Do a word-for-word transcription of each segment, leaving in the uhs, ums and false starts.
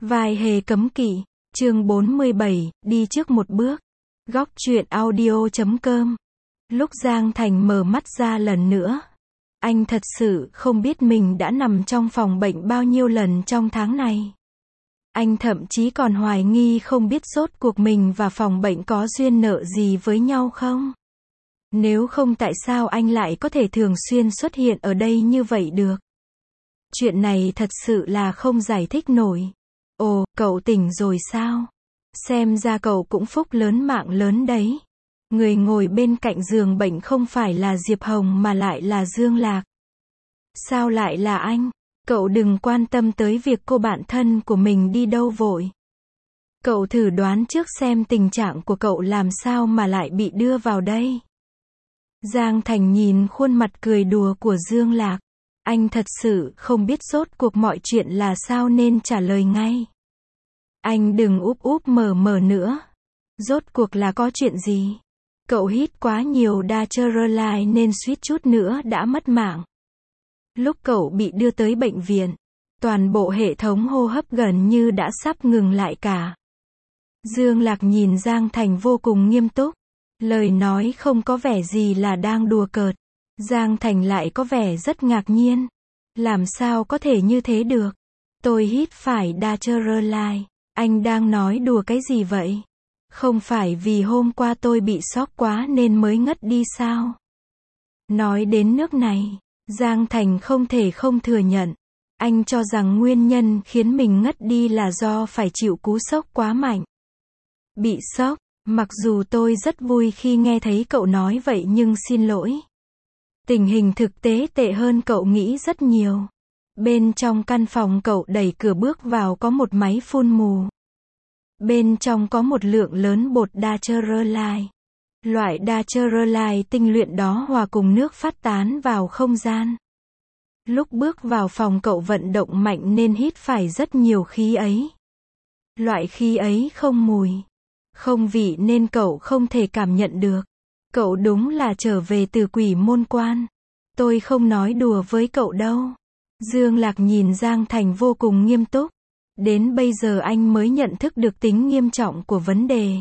Vai hề cấm kỵ, chương bốn mươi bảy, đi trước một bước. Góc truyện audio chấm com. Lúc Giang Thành mở mắt ra lần nữa, anh thật sự không biết mình đã nằm trong phòng bệnh bao nhiêu lần trong tháng này. Anh thậm chí còn hoài nghi không biết rốt cuộc mình và phòng bệnh có duyên nợ gì với nhau không? Nếu không tại sao anh lại có thể thường xuyên xuất hiện ở đây như vậy được? Chuyện này thật sự là không giải thích nổi. Ồ, cậu tỉnh rồi sao? Xem ra cậu cũng phúc lớn mạng lớn đấy. Người ngồi bên cạnh giường bệnh không phải là Diệp Hồng mà lại là Dương Lạc. Sao lại là anh? Cậu đừng quan tâm tới việc cô bạn thân của mình đi đâu vội. Cậu thử đoán trước xem tình trạng của cậu làm sao mà lại bị đưa vào đây. Giang Thành nhìn khuôn mặt cười đùa của Dương Lạc. Anh thật sự không biết rốt cuộc mọi chuyện là sao nên trả lời ngay. Anh đừng úp úp mở mở nữa. Rốt cuộc là có chuyện gì? Cậu hít quá nhiều Dacherolide nên suýt chút nữa đã mất mạng. Lúc cậu bị đưa tới bệnh viện, toàn bộ hệ thống hô hấp gần như đã sắp ngừng lại cả. Dương Lạc nhìn Giang Thành vô cùng nghiêm túc. Lời nói không có vẻ gì là đang đùa cợt. Giang Thành lại có vẻ rất ngạc nhiên. Làm sao có thể như thế được? Tôi hít phải Dacherolide. Anh đang nói đùa cái gì vậy? Không phải vì hôm qua tôi bị sốc quá nên mới ngất đi sao? Nói đến nước này, Giang Thành không thể không thừa nhận. Anh cho rằng nguyên nhân khiến mình ngất đi là do phải chịu cú sốc quá mạnh. Bị sốc, mặc dù tôi rất vui khi nghe thấy cậu nói vậy nhưng xin lỗi. Tình hình thực tế tệ hơn cậu nghĩ rất nhiều. Bên trong căn phòng cậu đẩy cửa bước vào có một máy phun mù. Bên trong có một lượng lớn bột Dacherolide. Loại Dacherolide tinh luyện đó hòa cùng nước phát tán vào không gian. Lúc bước vào phòng cậu vận động mạnh nên hít phải rất nhiều khí ấy. Loại khí ấy không mùi, không vị nên cậu không thể cảm nhận được. Cậu đúng là trở về từ quỷ môn quan. Tôi không nói đùa với cậu đâu. Dương Lạc nhìn Giang Thành vô cùng nghiêm túc. Đến bây giờ anh mới nhận thức được tính nghiêm trọng của vấn đề.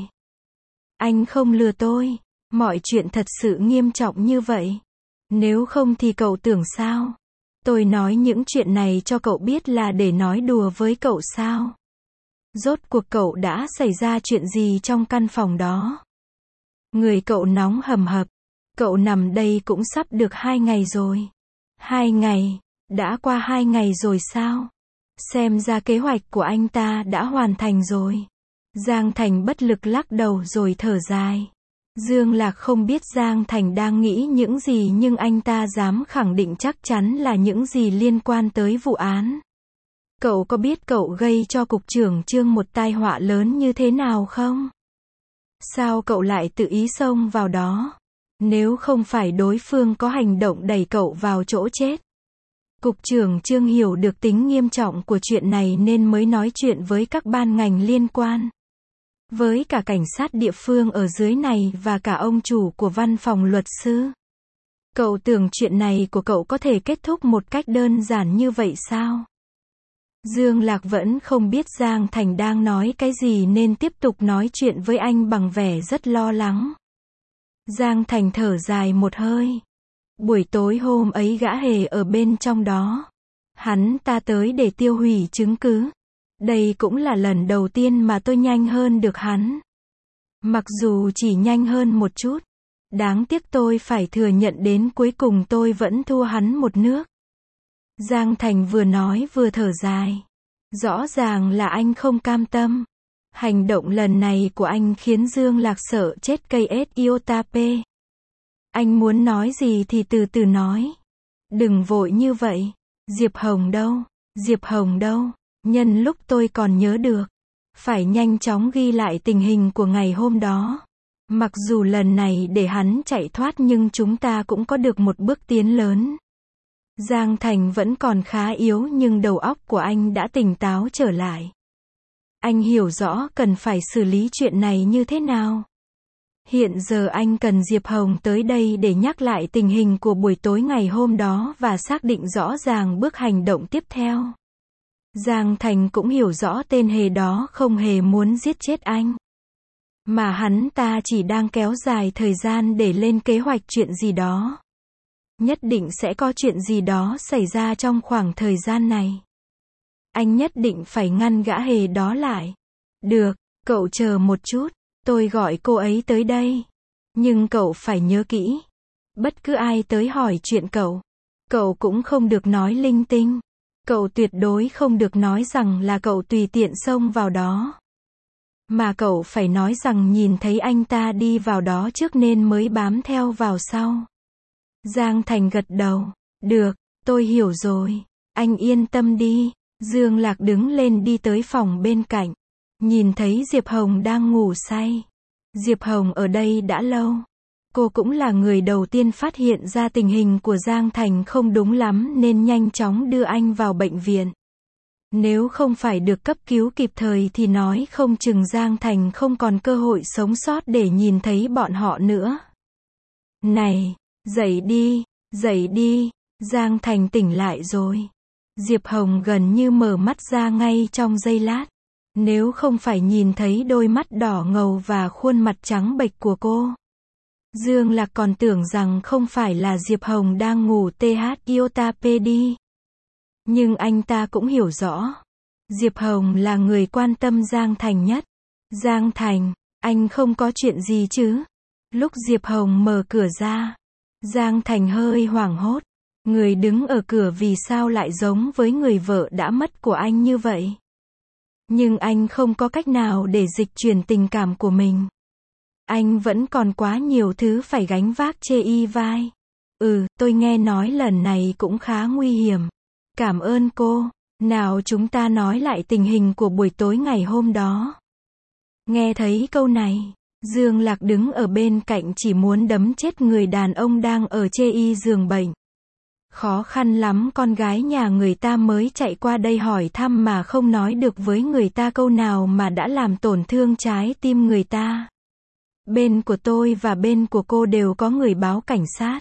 Anh không lừa tôi. Mọi chuyện thật sự nghiêm trọng như vậy. Nếu không thì cậu tưởng sao? Tôi nói những chuyện này cho cậu biết là để nói đùa với cậu sao? Rốt cuộc cậu đã xảy ra chuyện gì trong căn phòng đó? Người cậu nóng hầm hập. Cậu nằm đây cũng sắp được hai ngày rồi. Hai ngày? Đã qua hai ngày rồi sao? Xem ra kế hoạch của anh ta đã hoàn thành rồi. Giang Thành bất lực lắc đầu rồi thở dài. Dương Lạc không biết Giang Thành đang nghĩ những gì nhưng anh ta dám khẳng định chắc chắn là những gì liên quan tới vụ án. Cậu có biết cậu gây cho cục trưởng Trương một tai họa lớn như thế nào không? Sao cậu lại tự ý xông vào đó? Nếu không phải đối phương có hành động đẩy cậu vào chỗ chết. Cục trưởng Trương hiểu được tính nghiêm trọng của chuyện này nên mới nói chuyện với các ban ngành liên quan. Với cả cảnh sát địa phương ở dưới này và cả ông chủ của văn phòng luật sư. Cậu tưởng chuyện này của cậu có thể kết thúc một cách đơn giản như vậy sao? Dương Lạc vẫn không biết Giang Thành đang nói cái gì nên tiếp tục nói chuyện với anh bằng vẻ rất lo lắng. Giang Thành thở dài một hơi. Buổi tối hôm ấy gã hề ở bên trong đó. Hắn ta tới để tiêu hủy chứng cứ. Đây cũng là lần đầu tiên mà tôi nhanh hơn được hắn. Mặc dù chỉ nhanh hơn một chút. Đáng tiếc tôi phải thừa nhận đến cuối cùng tôi vẫn thua hắn một nước. Giang Thành vừa nói vừa thở dài. Rõ ràng là anh không cam tâm. Hành động lần này của anh khiến Dương Lạc sợ chết cây ét iota P. Anh muốn nói gì thì từ từ nói. Đừng vội như vậy. Diệp Hồng đâu? Diệp Hồng đâu? Nhân lúc tôi còn nhớ được. Phải nhanh chóng ghi lại tình hình của ngày hôm đó. Mặc dù lần này để hắn chạy thoát nhưng chúng ta cũng có được một bước tiến lớn. Giang Thành vẫn còn khá yếu nhưng đầu óc của anh đã tỉnh táo trở lại. Anh hiểu rõ cần phải xử lý chuyện này như thế nào. Hiện giờ anh cần Diệp Hồng tới đây để nhắc lại tình hình của buổi tối ngày hôm đó và xác định rõ ràng bước hành động tiếp theo. Giang Thành cũng hiểu rõ tên hề đó không hề muốn giết chết anh. Mà hắn ta chỉ đang kéo dài thời gian để lên kế hoạch chuyện gì đó. Nhất định sẽ có chuyện gì đó xảy ra trong khoảng thời gian này. Anh nhất định phải ngăn gã hề đó lại. Được, cậu chờ một chút, tôi gọi cô ấy tới đây. Nhưng cậu phải nhớ kỹ. Bất cứ ai tới hỏi chuyện cậu, cậu cũng không được nói linh tinh. Cậu tuyệt đối không được nói rằng là cậu tùy tiện xông vào đó. Mà cậu phải nói rằng nhìn thấy anh ta đi vào đó trước nên mới bám theo vào sau. Giang Thành gật đầu. Được, tôi hiểu rồi. Anh yên tâm đi. Dương Lạc đứng lên đi tới phòng bên cạnh. Nhìn thấy Diệp Hồng đang ngủ say. Diệp Hồng ở đây đã lâu. Cô cũng là người đầu tiên phát hiện ra tình hình của Giang Thành không đúng lắm nên nhanh chóng đưa anh vào bệnh viện. Nếu không phải được cấp cứu kịp thời thì nói không chừng Giang Thành không còn cơ hội sống sót để nhìn thấy bọn họ nữa. Này, dậy đi, dậy đi, Giang Thành tỉnh lại rồi. Diệp Hồng gần như mở mắt ra ngay trong giây lát. Nếu không phải nhìn thấy đôi mắt đỏ ngầu và khuôn mặt trắng bệch của cô. Dương Lạc còn tưởng rằng không phải là Diệp Hồng đang ngủ th iota pd. Nhưng anh ta cũng hiểu rõ. Diệp Hồng là người quan tâm Giang Thành nhất. Giang Thành, anh không có chuyện gì chứ? Lúc Diệp Hồng mở cửa ra, Giang Thành hơi hoảng hốt. Người đứng ở cửa vì sao lại giống với người vợ đã mất của anh như vậy? Nhưng anh không có cách nào để dịch chuyển tình cảm của mình. Anh vẫn còn quá nhiều thứ phải gánh vác chê y vai. Ừ, tôi nghe nói lần này cũng khá nguy hiểm. Cảm ơn cô. Nào chúng ta nói lại tình hình của buổi tối ngày hôm đó. Nghe thấy câu này, Dương Lạc đứng ở bên cạnh chỉ muốn đấm chết người đàn ông đang ở chê y giường bệnh. Khó khăn lắm con gái nhà người ta mới chạy qua đây hỏi thăm mà không nói được với người ta câu nào mà đã làm tổn thương trái tim người ta. Bên của tôi và bên của cô đều có người báo cảnh sát.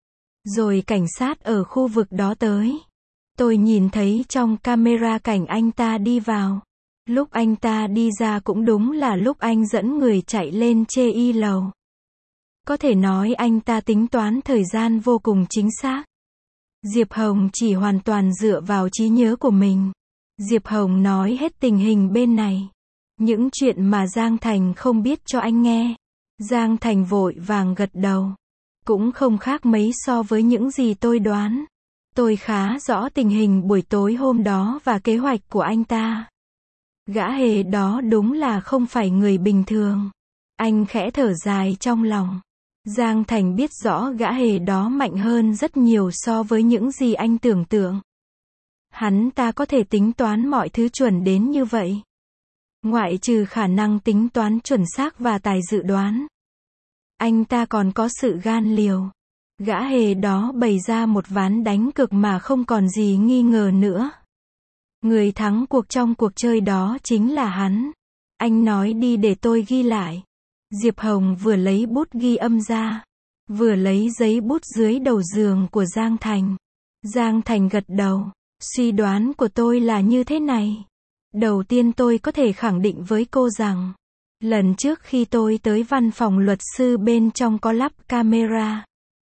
Rồi cảnh sát ở khu vực đó tới. Tôi nhìn thấy trong camera cảnh anh ta đi vào. Lúc anh ta đi ra cũng đúng là lúc anh dẫn người chạy lên chê y lầu. Có thể nói anh ta tính toán thời gian vô cùng chính xác. Diệp Hồng chỉ hoàn toàn dựa vào trí nhớ của mình. Diệp Hồng nói hết tình hình bên này. Những chuyện mà Giang Thành không biết cho anh nghe. Giang Thành vội vàng gật đầu. Cũng không khác mấy so với những gì tôi đoán. Tôi khá rõ tình hình buổi tối hôm đó và kế hoạch của anh ta. Gã hề đó đúng là không phải người bình thường. Anh khẽ thở dài trong lòng. Giang Thành biết rõ gã hề đó mạnh hơn rất nhiều so với những gì anh tưởng tượng. Hắn ta có thể tính toán mọi thứ chuẩn đến như vậy. Ngoại trừ khả năng tính toán chuẩn xác và tài dự đoán. Anh ta còn có sự gan liều. Gã hề đó bày ra một ván đánh cược mà không còn gì nghi ngờ nữa. Người thắng cuộc trong cuộc chơi đó chính là hắn. Anh nói đi để tôi ghi lại. Diệp Hồng vừa lấy bút ghi âm ra, vừa lấy giấy bút dưới đầu giường của Giang Thành. Giang Thành gật đầu. Suy đoán của tôi là như thế này. Đầu tiên tôi có thể khẳng định với cô rằng, lần trước khi tôi tới văn phòng luật sư bên trong có lắp camera.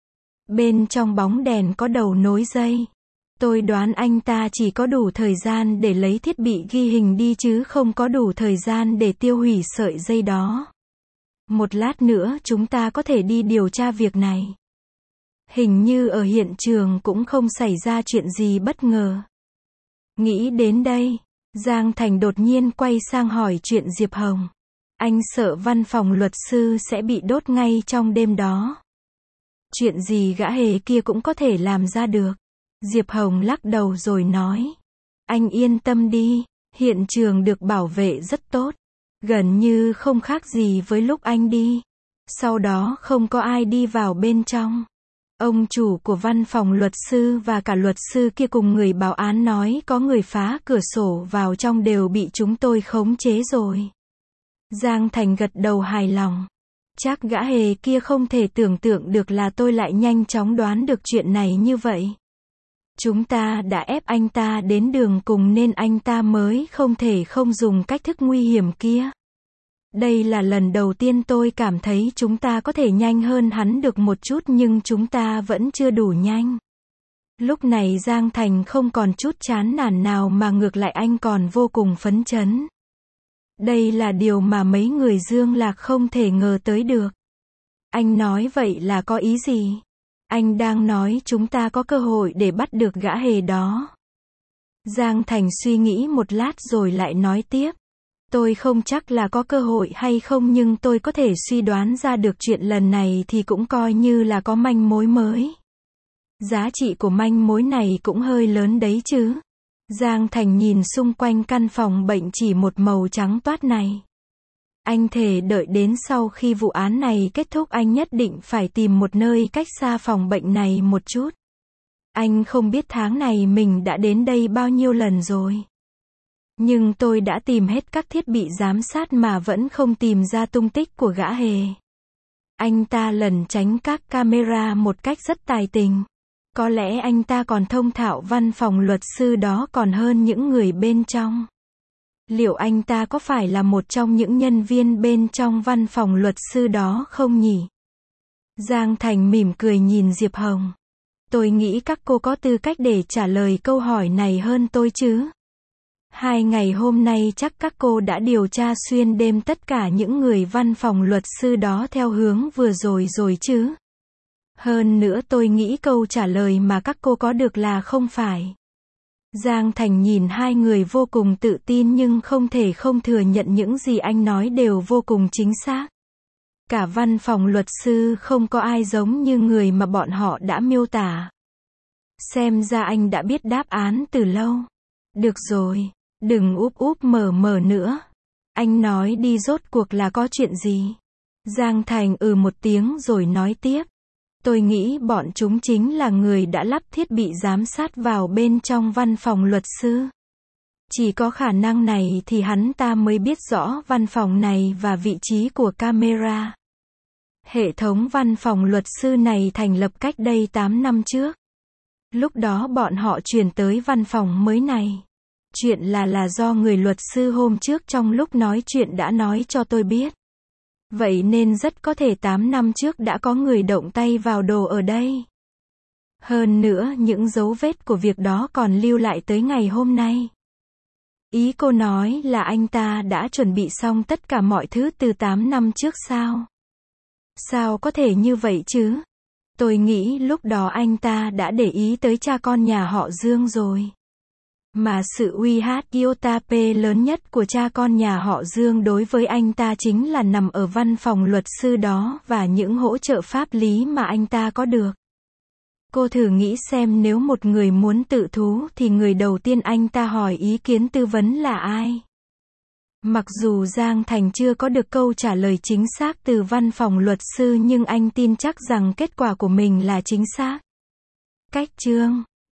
Bên trong bóng đèn có đầu nối dây. Tôi đoán anh ta chỉ có đủ thời gian để lấy thiết bị ghi hình đi chứ không có đủ thời gian để tiêu hủy sợi dây đó. Một lát nữa chúng ta có thể đi điều tra việc này. Hình như ở hiện trường cũng không xảy ra chuyện gì bất ngờ. Nghĩ đến đây, Giang Thành đột nhiên quay sang hỏi chuyện Diệp Hồng. Anh sợ văn phòng luật sư sẽ bị đốt ngay trong đêm đó. Chuyện gì gã hề kia cũng có thể làm ra được. Diệp Hồng lắc đầu rồi nói. Anh yên tâm đi, hiện trường được bảo vệ rất tốt. Gần như không khác gì với lúc anh đi. Sau đó không có ai đi vào bên trong. Ông chủ của văn phòng luật sư và cả luật sư kia cùng người báo án nói có người phá cửa sổ vào trong đều bị chúng tôi khống chế rồi. Giang Thành gật đầu hài lòng. Chắc gã hề kia không thể tưởng tượng được là tôi lại nhanh chóng đoán được chuyện này như vậy. Chúng ta đã ép anh ta đến đường cùng nên anh ta mới không thể không dùng cách thức nguy hiểm kia. Đây là lần đầu tiên tôi cảm thấy chúng ta có thể nhanh hơn hắn được một chút nhưng chúng ta vẫn chưa đủ nhanh. Lúc này Giang Thành không còn chút chán nản nào mà ngược lại anh còn vô cùng phấn chấn. Đây là điều mà mấy người Dương Lạc không thể ngờ tới được. Anh nói vậy là có ý gì? Anh đang nói chúng ta có cơ hội để bắt được gã hề đó. Giang Thành suy nghĩ một lát rồi lại nói tiếp. Tôi không chắc là có cơ hội hay không nhưng tôi có thể suy đoán ra được chuyện lần này thì cũng coi như là có manh mối mới. Giá trị của manh mối này cũng hơi lớn đấy chứ. Giang Thành nhìn xung quanh căn phòng bệnh chỉ một màu trắng toát này. Anh thề đợi đến sau khi vụ án này kết thúc anh nhất định phải tìm một nơi cách xa phòng bệnh này một chút. Anh không biết tháng này mình đã đến đây bao nhiêu lần rồi. Nhưng tôi đã tìm hết các thiết bị giám sát mà vẫn không tìm ra tung tích của gã hề. Anh ta lẩn tránh các camera một cách rất tài tình. Có lẽ anh ta còn thông thạo văn phòng luật sư đó còn hơn những người bên trong. Liệu anh ta có phải là một trong những nhân viên bên trong văn phòng luật sư đó không nhỉ? Giang Thành mỉm cười nhìn Diệp Hồng. Tôi nghĩ các cô có tư cách để trả lời câu hỏi này hơn tôi chứ. Hai ngày hôm nay chắc các cô đã điều tra xuyên đêm tất cả những người văn phòng luật sư đó theo hướng vừa rồi rồi chứ. Hơn nữa tôi nghĩ câu trả lời mà các cô có được là không phải. Giang Thành nhìn hai người vô cùng tự tin nhưng không thể không thừa nhận những gì anh nói đều vô cùng chính xác. Cả văn phòng luật sư không có ai giống như người mà bọn họ đã miêu tả. Xem ra anh đã biết đáp án từ lâu. Được rồi, đừng úp úp mở mở nữa. Anh nói đi rốt cuộc là có chuyện gì? Giang Thành ừ một tiếng rồi nói tiếp. Tôi nghĩ bọn chúng chính là người đã lắp thiết bị giám sát vào bên trong văn phòng luật sư. Chỉ có khả năng này thì hắn ta mới biết rõ văn phòng này và vị trí của camera. Hệ thống văn phòng luật sư này thành lập cách đây tám năm trước. Lúc đó bọn họ chuyển tới văn phòng mới này. Chuyện là là do người luật sư hôm trước trong lúc nói chuyện đã nói cho tôi biết. Vậy nên rất có thể tám năm trước đã có người động tay vào đồ ở đây. Hơn nữa những dấu vết của việc đó còn lưu lại tới ngày hôm nay. Ý cô nói là anh ta đã chuẩn bị xong tất cả mọi thứ từ tám năm trước sao? Sao có thể như vậy chứ? Tôi nghĩ lúc đó anh ta đã để ý tới cha con nhà họ Dương rồi. Mà sự uy hiếp iota P lớn nhất của cha con nhà họ Dương đối với anh ta chính là nằm ở văn phòng luật sư đó và những hỗ trợ pháp lý mà anh ta có được. Cô thử nghĩ xem nếu một người muốn tự thú thì người đầu tiên anh ta hỏi ý kiến tư vấn là ai? Mặc dù Giang Thành chưa có được câu trả lời chính xác từ văn phòng luật sư nhưng anh tin chắc rằng kết quả của mình là chính xác. Cách chương